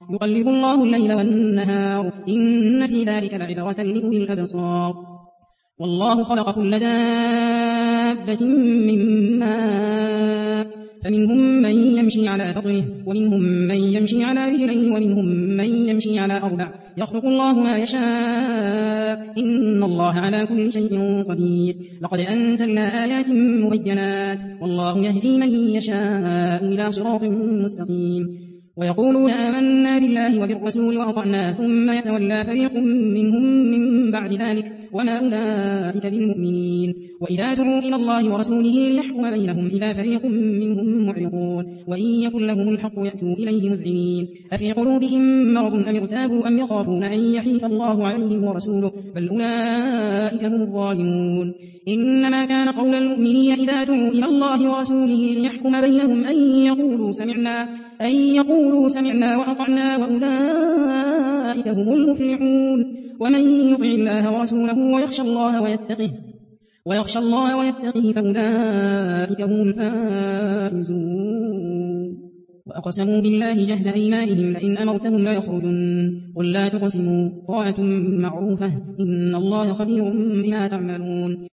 يقلب الله الليل والنهار إن في ذلك لعبرة لأولي الأبصار والله خلق كل دابة من ماء فمنهم من يمشي على بطنه ومنهم من يمشي على رجلين ومنهم من يمشي على أربع يخلق الله ما يشاء إن الله على كل شيء قدير لقد أنزلنا آيات مبينات والله يهدي من يشاء إلى صراط مستقيم ويقولون آمنا بالله وبالرسول وأطعنا ثم يتولى فريق منهم من بعد ذلك وما أولئك بالمؤمنين وإذا دعوا إلى الله ورسوله ليحكم بينهم إذا فريق منهم معرضون وإن يكن لهم الحق يأتوا إليه مذعنين أفي قلوبهم مرض أم ارتابوا أم يخافون أن يحيف الله عليهم ورسوله بل أولئك هم الظالمون إنما كان قول المؤمنين إذا دعوا إلى الله ورسوله ليحكم بينهم أن يقولوا سمعنا وأطعنا وأولئك هم المفلحون ومن يطع الله ورسوله ويخشى الله ويتقه فأولئك هم الفائزون وأقسموا بالله جهد أيمانهم لئن أمرتهم ليخرجن قل لا تقسموا طاعة معروفة إن الله خبير بما تعملون